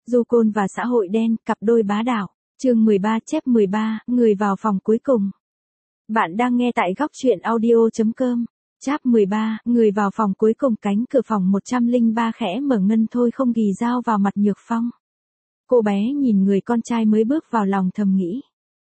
Du Côn và xã hội đen, cặp đôi bá đạo. Chương 13 chép 13, người vào phòng cuối cùng. Bạn đang nghe tại góc truyện audio.com. Chap 13, người vào phòng cuối cùng, cánh cửa phòng 103 khẽ mở, Ngân thôi không ghì dao vào mặt Nhược Phong. Cô bé nhìn người con trai mới bước vào, lòng thầm nghĩ.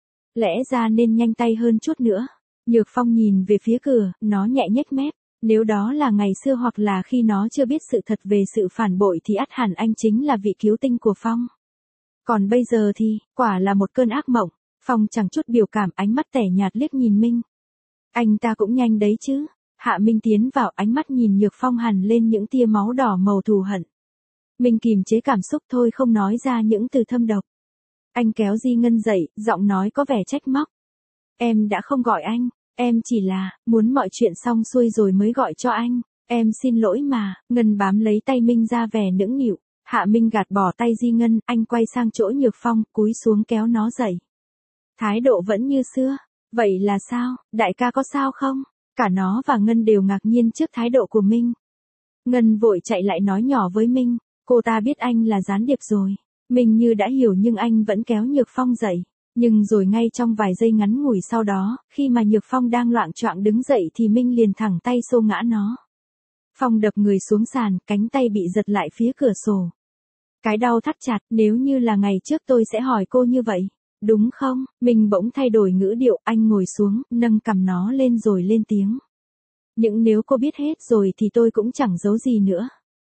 Lẽ ra nên nhanh tay hơn chút nữa. Nhược Phong nhìn về phía cửa, nó nhẹ nhếch mép. Nếu đó là ngày xưa hoặc là khi nó chưa biết sự thật về sự phản bội thì ắt hẳn anh chính là vị cứu tinh của Phong. Còn bây giờ thì, quả là một cơn ác mộng. Phong chẳng chút biểu cảm, ánh mắt tẻ nhạt liếc nhìn Minh. Anh ta cũng nhanh đấy chứ. Hạ Minh tiến vào, ánh mắt nhìn Nhược Phong hằn lên những tia máu đỏ màu thù hận. Minh kìm chế cảm xúc thôi không nói ra những từ thâm độc. Anh kéo Di Ngân dậy, giọng nói có vẻ trách móc. Em đã không gọi anh, em chỉ là muốn mọi chuyện xong xuôi rồi mới gọi cho anh. Em xin lỗi mà. Ngân bám lấy tay Minh ra vẻ nũng nịu. Hạ Minh gạt bỏ tay Di Ngân, anh quay sang chỗ Nhược Phong, cúi xuống kéo nó dậy. Thái độ vẫn như xưa. Vậy là sao, đại ca có sao không? Cả nó và Ngân đều ngạc nhiên trước thái độ của Minh. Ngân vội chạy lại nói nhỏ với Minh, cô ta biết anh là gián điệp rồi. Minh như đã hiểu nhưng anh vẫn kéo Nhược Phong dậy. Nhưng rồi ngay trong vài giây ngắn ngủi sau đó, khi mà Nhược Phong đang loạng choạng đứng dậy thì Minh liền thẳng tay xô ngã nó. Phong đập người xuống sàn, cánh tay bị giật lại phía cửa sổ. Cái đau thắt chặt, nếu như là ngày trước tôi sẽ hỏi cô như vậy, đúng không? Minh bỗng thay đổi ngữ điệu, anh ngồi xuống, nâng cằm nó lên rồi lên tiếng. Những nếu cô biết hết rồi thì tôi cũng chẳng giấu gì nữa.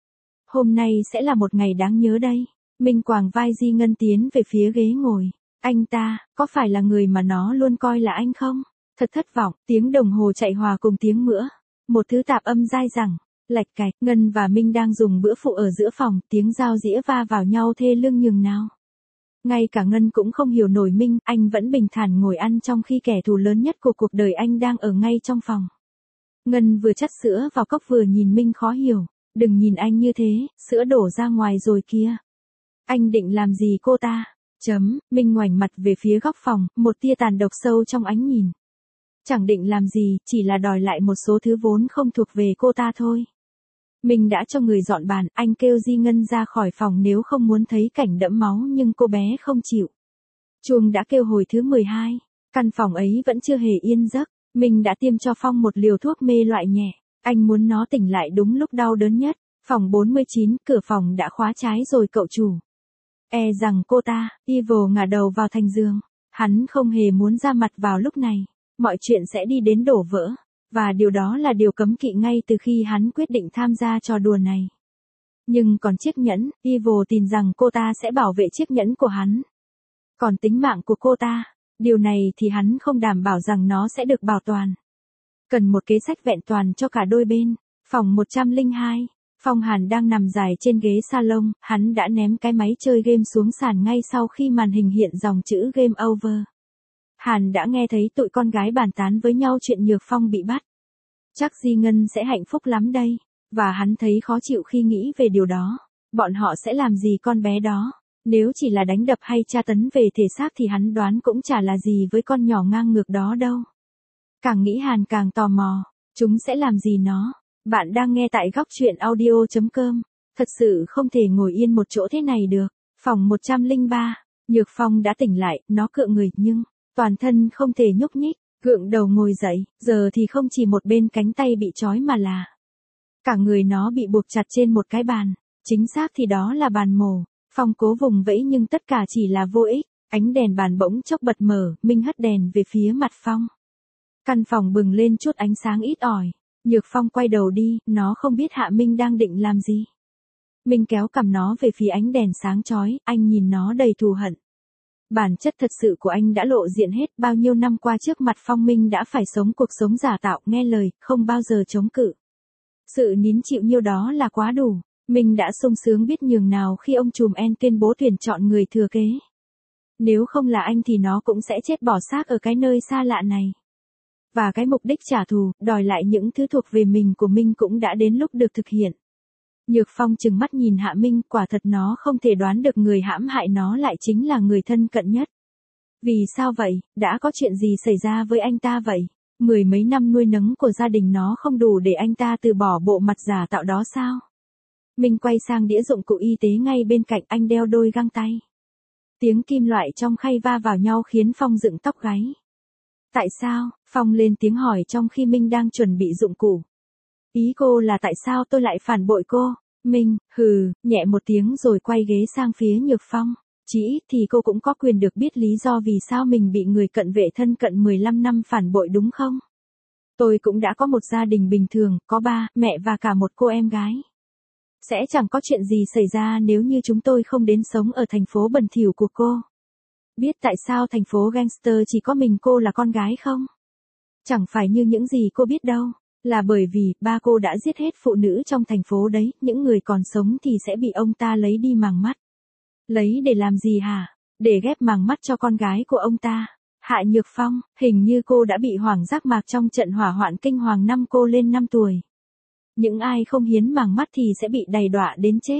Hôm nay sẽ là một ngày đáng nhớ đây. Minh quàng vai Di Ngân tiến về phía ghế ngồi. Anh ta, có phải là người mà nó luôn coi là anh không? Thật thất vọng, tiếng đồng hồ chạy hòa cùng tiếng mữa. Một thứ tạp âm dai dẳng, lạch cạch. Ngân và Minh đang dùng bữa phụ ở giữa phòng, tiếng dao dĩa va vào nhau thê lương nhường nào. Ngay cả Ngân cũng không hiểu nổi Minh, anh vẫn bình thản ngồi ăn trong khi kẻ thù lớn nhất của cuộc đời anh đang ở ngay trong phòng. Ngân vừa chắt sữa vào cốc vừa nhìn Minh khó hiểu. Đừng nhìn anh như thế, sữa đổ ra ngoài rồi kia. Anh định làm gì cô ta? Minh ngoảnh mặt về phía góc phòng, một tia tàn độc sâu trong ánh nhìn. Chẳng định làm gì, chỉ là đòi lại một số thứ vốn không thuộc về cô ta thôi. Minh đã cho người dọn bàn, anh kêu Di Ngân ra khỏi phòng nếu không muốn thấy cảnh đẫm máu nhưng cô bé không chịu. Chuông đã kêu hồi thứ 12, căn phòng ấy vẫn chưa hề yên giấc. Minh đã tiêm cho Phong một liều thuốc mê loại nhẹ, anh muốn nó tỉnh lại đúng lúc đau đớn nhất. Phòng 49, cửa phòng đã khóa trái rồi cậu chủ. E rằng cô ta, Evil ngả đầu vào thành giường. Hắn không hề muốn ra mặt vào lúc này. Mọi chuyện sẽ đi đến đổ vỡ. Và điều đó là điều cấm kỵ ngay từ khi hắn quyết định tham gia trò đùa này. Nhưng còn chiếc nhẫn, Evil tin rằng cô ta sẽ bảo vệ chiếc nhẫn của hắn. Còn tính mạng của cô ta, điều này thì hắn không đảm bảo rằng nó sẽ được bảo toàn. Cần một kế sách vẹn toàn cho cả đôi bên. Phòng 102. Phong Hàn đang nằm dài trên ghế salon, hắn đã ném cái máy chơi game xuống sàn ngay sau khi màn hình hiện dòng chữ Game Over. Hàn đã nghe thấy tụi con gái bàn tán với nhau chuyện Nhược Phong bị bắt. Chắc Di Ngân sẽ hạnh phúc lắm đây, và hắn thấy khó chịu khi nghĩ về điều đó. Bọn họ sẽ làm gì con bé đó? Nếu chỉ là đánh đập hay tra tấn về thể xác thì hắn đoán cũng chả là gì với con nhỏ ngang ngược đó đâu. Càng nghĩ Hàn càng tò mò, chúng sẽ làm gì nó? Bạn đang nghe tại góc truyện audio.com. Thật sự không thể ngồi yên một chỗ thế này được. Phòng 103. Nhược Phong đã tỉnh lại, nó cựa người nhưng toàn thân không thể nhúc nhích, gượng đầu ngồi dậy, giờ thì không chỉ một bên cánh tay bị trói mà là cả người nó bị buộc chặt trên một cái bàn, chính xác thì đó là bàn mổ. Phong cố vùng vẫy nhưng tất cả chỉ là vô ích, ánh đèn bàn bỗng chốc bật mở, Minh hất đèn về phía mặt Phong. Căn phòng bừng lên chút ánh sáng ít ỏi. Nhược Phong quay đầu đi, nó không biết Hạ Minh đang định làm gì. Minh kéo cằm nó về phía ánh đèn sáng chói, anh nhìn nó đầy thù hận. Bản chất thật sự của anh đã lộ diện hết, bao nhiêu năm qua trước mặt Phong Minh đã phải sống cuộc sống giả tạo, nghe lời, không bao giờ chống cự. Sự nín chịu nhiêu đó là quá đủ. Minh đã sung sướng biết nhường nào khi ông trùm En tuyên bố tuyển chọn người thừa kế. Nếu không là anh thì nó cũng sẽ chết bỏ xác ở cái nơi xa lạ này. Và cái mục đích trả thù, đòi lại những thứ thuộc về mình của Minh cũng đã đến lúc được thực hiện. Nhược Phong trừng mắt nhìn Hạ Minh, quả thật nó không thể đoán được người hãm hại nó lại chính là người thân cận nhất. Vì sao vậy, đã có chuyện gì xảy ra với anh ta vậy? Mười mấy năm nuôi nấng của gia đình nó không đủ để anh ta từ bỏ bộ mặt giả tạo đó sao? Minh quay sang đĩa dụng cụ y tế ngay bên cạnh, anh đeo đôi găng tay. Tiếng kim loại trong khay va vào nhau khiến Phong dựng tóc gáy. Tại sao? Phong lên tiếng hỏi trong khi Minh đang chuẩn bị dụng cụ. Ý cô là tại sao tôi lại phản bội cô? Minh, nhẹ một tiếng rồi quay ghế sang phía Nhược Phong. Chỉ ít thì cô cũng có quyền được biết lý do vì sao mình bị người cận vệ thân cận 15 năm phản bội đúng không? Tôi cũng đã có một gia đình bình thường, có ba, mẹ và cả một cô em gái. Sẽ chẳng có chuyện gì xảy ra nếu như chúng tôi không đến sống ở thành phố bẩn thỉu của cô. Biết tại sao thành phố gangster chỉ có mình cô là con gái không? Chẳng phải như những gì cô biết đâu, là bởi vì ba cô đã giết hết phụ nữ trong thành phố đấy, những người còn sống thì sẽ bị ông ta lấy đi màng mắt. Lấy để làm gì hả? Để ghép màng mắt cho con gái của ông ta. Hạ Nhược Phong, hình như cô đã bị hoảng giác mạc trong trận hỏa hoạn kinh hoàng năm cô lên 5 tuổi. Những ai không hiến màng mắt thì sẽ bị đày đọa đến chết.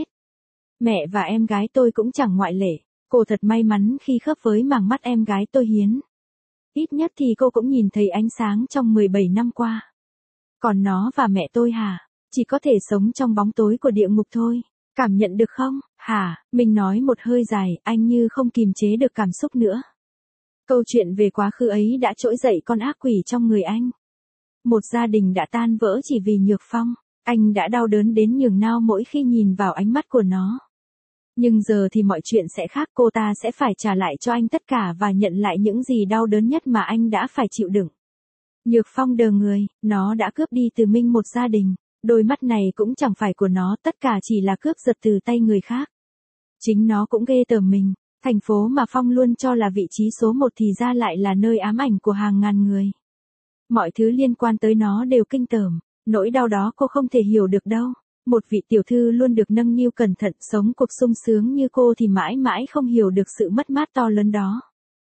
Mẹ và em gái tôi cũng chẳng ngoại lệ. Cô thật may mắn khi khớp với màng mắt em gái tôi hiến. Ít nhất thì cô cũng nhìn thấy ánh sáng trong 17 năm qua. Còn nó và mẹ tôi hả? Chỉ có thể sống trong bóng tối của địa ngục thôi. Cảm nhận được không? Hả? Mình nói một hơi dài, anh như không kìm chế được cảm xúc nữa. Câu chuyện về quá khứ ấy đã trỗi dậy con ác quỷ trong người anh. Một gia đình đã tan vỡ chỉ vì Nhược Phong. Anh đã đau đớn đến nhường nào mỗi khi nhìn vào ánh mắt của nó. Nhưng giờ thì mọi chuyện sẽ khác, cô ta sẽ phải trả lại cho anh tất cả và nhận lại những gì đau đớn nhất mà anh đã phải chịu đựng. Nhược Phong đờ người, nó đã cướp đi từ Minh một gia đình. Đôi mắt này cũng chẳng phải của nó, tất cả chỉ là cướp giật từ tay người khác. Chính nó cũng ghê tởm mình, thành phố mà Phong luôn cho là vị trí số 1 thì ra lại là nơi ám ảnh của hàng ngàn người. Mọi thứ liên quan tới nó đều kinh tởm, nỗi đau đó cô không thể hiểu được đâu. Một vị tiểu thư luôn được nâng niu cẩn thận, sống cuộc sung sướng như cô thì mãi mãi không hiểu được sự mất mát to lớn đó.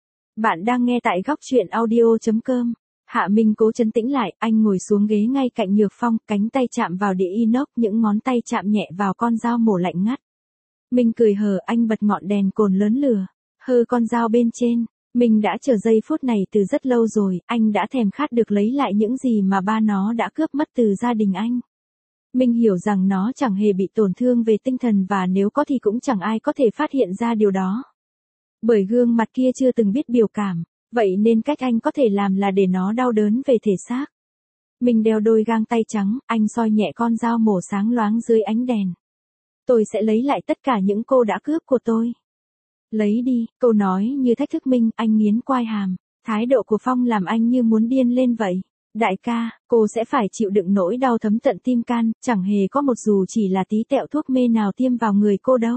Bạn đang nghe tại góc truyện audio.com. Hạ Minh cố trấn tĩnh lại, anh ngồi xuống ghế ngay cạnh Nhược Phong, cánh tay chạm vào đĩa inox, những ngón tay chạm nhẹ vào con dao mổ lạnh ngắt. Minh cười hờ, anh bật ngọn đèn cồn lớn lửa, hơ con dao bên trên. Minh đã chờ giây phút này từ rất lâu rồi, anh đã thèm khát được lấy lại những gì mà ba nó đã cướp mất từ gia đình anh. Minh hiểu rằng nó chẳng hề bị tổn thương về tinh thần và nếu có thì cũng chẳng ai có thể phát hiện ra điều đó. Bởi gương mặt kia chưa từng biết biểu cảm, vậy nên cách anh có thể làm là để nó đau đớn về thể xác. Minh đeo đôi găng tay trắng, anh soi nhẹ con dao mổ sáng loáng dưới ánh đèn. Tôi sẽ lấy lại tất cả những cô đã cướp của tôi. Lấy đi, câu nói như thách thức Minh, anh nghiến quai hàm. Thái độ của Phong làm anh như muốn điên lên vậy. Đại ca, cô sẽ phải chịu đựng nỗi đau thấm tận tim can, chẳng hề có một dù chỉ là tí tẹo thuốc mê nào tiêm vào người cô đâu.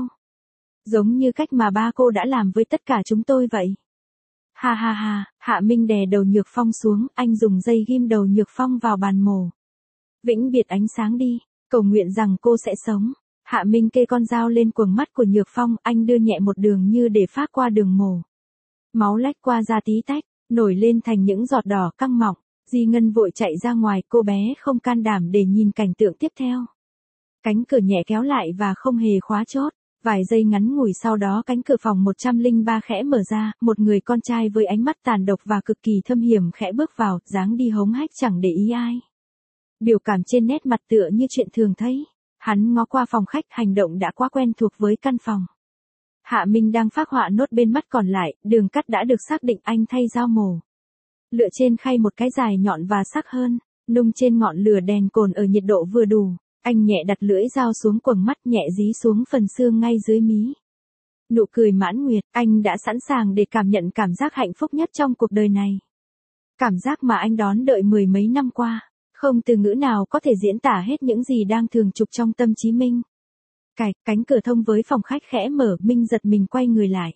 Giống như cách mà ba cô đã làm với tất cả chúng tôi vậy. Ha ha ha, Hạ Minh đè đầu Nhược Phong xuống, anh dùng dây ghim đầu Nhược Phong vào bàn mổ. Vĩnh biệt ánh sáng đi, cầu nguyện rằng cô sẽ sống. Hạ Minh kê con dao lên quầng mắt của Nhược Phong, anh đưa nhẹ một đường như để phát qua đường mổ. Máu lách qua da tí tách, nổi lên thành những giọt đỏ căng mọng. Di Ngân vội chạy ra ngoài, cô bé không can đảm để nhìn cảnh tượng tiếp theo. Cánh cửa nhẹ kéo lại và không hề khóa chốt. Vài giây ngắn ngủi sau đó cánh cửa phòng 103 khẽ mở ra, một người con trai với ánh mắt tàn độc và cực kỳ thâm hiểm khẽ bước vào, dáng đi hống hách chẳng để ý ai. Biểu cảm trên nét mặt tựa như chuyện thường thấy. Hắn ngó qua phòng khách, hành động đã quá quen thuộc với căn phòng. Hạ Minh đang phác họa nốt bên mắt còn lại, đường cắt đã được xác định, anh thay dao mổ. Lựa trên khay một cái dài nhọn và sắc hơn, nung trên ngọn lửa đèn cồn ở nhiệt độ vừa đủ. Anh nhẹ đặt lưỡi dao xuống quầng mắt, nhẹ dí xuống phần xương ngay dưới mí. Nụ cười mãn nguyệt, anh đã sẵn sàng để cảm nhận cảm giác hạnh phúc nhất trong cuộc đời này. Cảm giác mà anh đón đợi 10 mấy năm qua, không từ ngữ nào có thể diễn tả hết những gì đang thường trực trong tâm trí Minh. Cánh cửa thông với phòng khách khẽ mở, Minh giật mình quay người lại.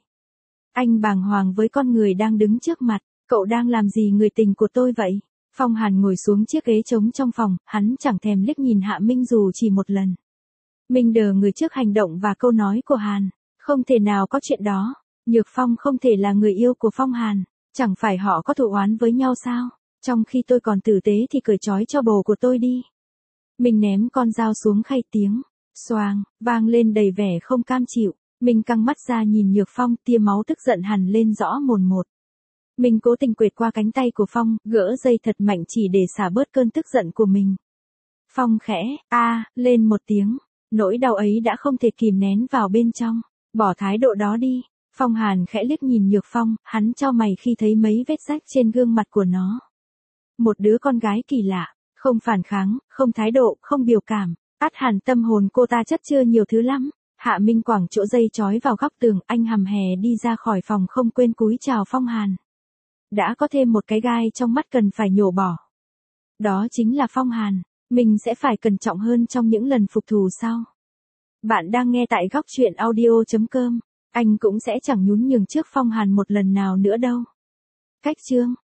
Anh bàng hoàng với con người đang đứng trước mặt, cậu đang làm gì người tình của tôi vậy? Phong Hàn ngồi xuống chiếc ghế trống trong phòng, hắn chẳng thèm liếc nhìn Hạ Minh dù chỉ một lần. Minh đờ người trước hành động và câu nói của Hàn. Không thể nào có chuyện đó. Nhược Phong không thể là người yêu của Phong Hàn. Chẳng phải họ có thù oán với nhau sao? Trong khi tôi còn tử tế thì cởi trói cho bồ của tôi đi. Minh ném con dao xuống khay, tiếng xoàng vang lên đầy vẻ không cam chịu. Minh căng mắt ra nhìn Nhược Phong, tia máu tức giận hằn lên rõ mồn một. Minh cố tình quệt qua cánh tay của Phong, gỡ dây thật mạnh chỉ để xả bớt cơn tức giận của mình. Phong khẽ lên một tiếng, Nỗi đau ấy đã không thể kìm nén vào bên trong. Bỏ thái độ đó đi. Phong Hàn khẽ liếc nhìn Nhược Phong, hắn chau mày khi thấy mấy vết rách trên gương mặt của nó. Một đứa con gái kỳ lạ, không phản kháng, không thái độ, không biểu cảm. Ắt hẳn tâm hồn cô ta chất chứa nhiều thứ lắm. Hạ Minh quẳng chỗ dây trói vào góc tường, anh hầm hè đi ra khỏi phòng không quên cúi chào Phong Hàn. Đã có thêm một cái gai trong mắt cần phải nhổ bỏ. Đó chính là Phong Hàn. Mình sẽ phải cẩn trọng hơn trong những lần phục thù sau. Bạn đang nghe tại góc truyện audio.com. Anh cũng sẽ chẳng nhún nhường trước Phong Hàn một lần nào nữa đâu. Cách chương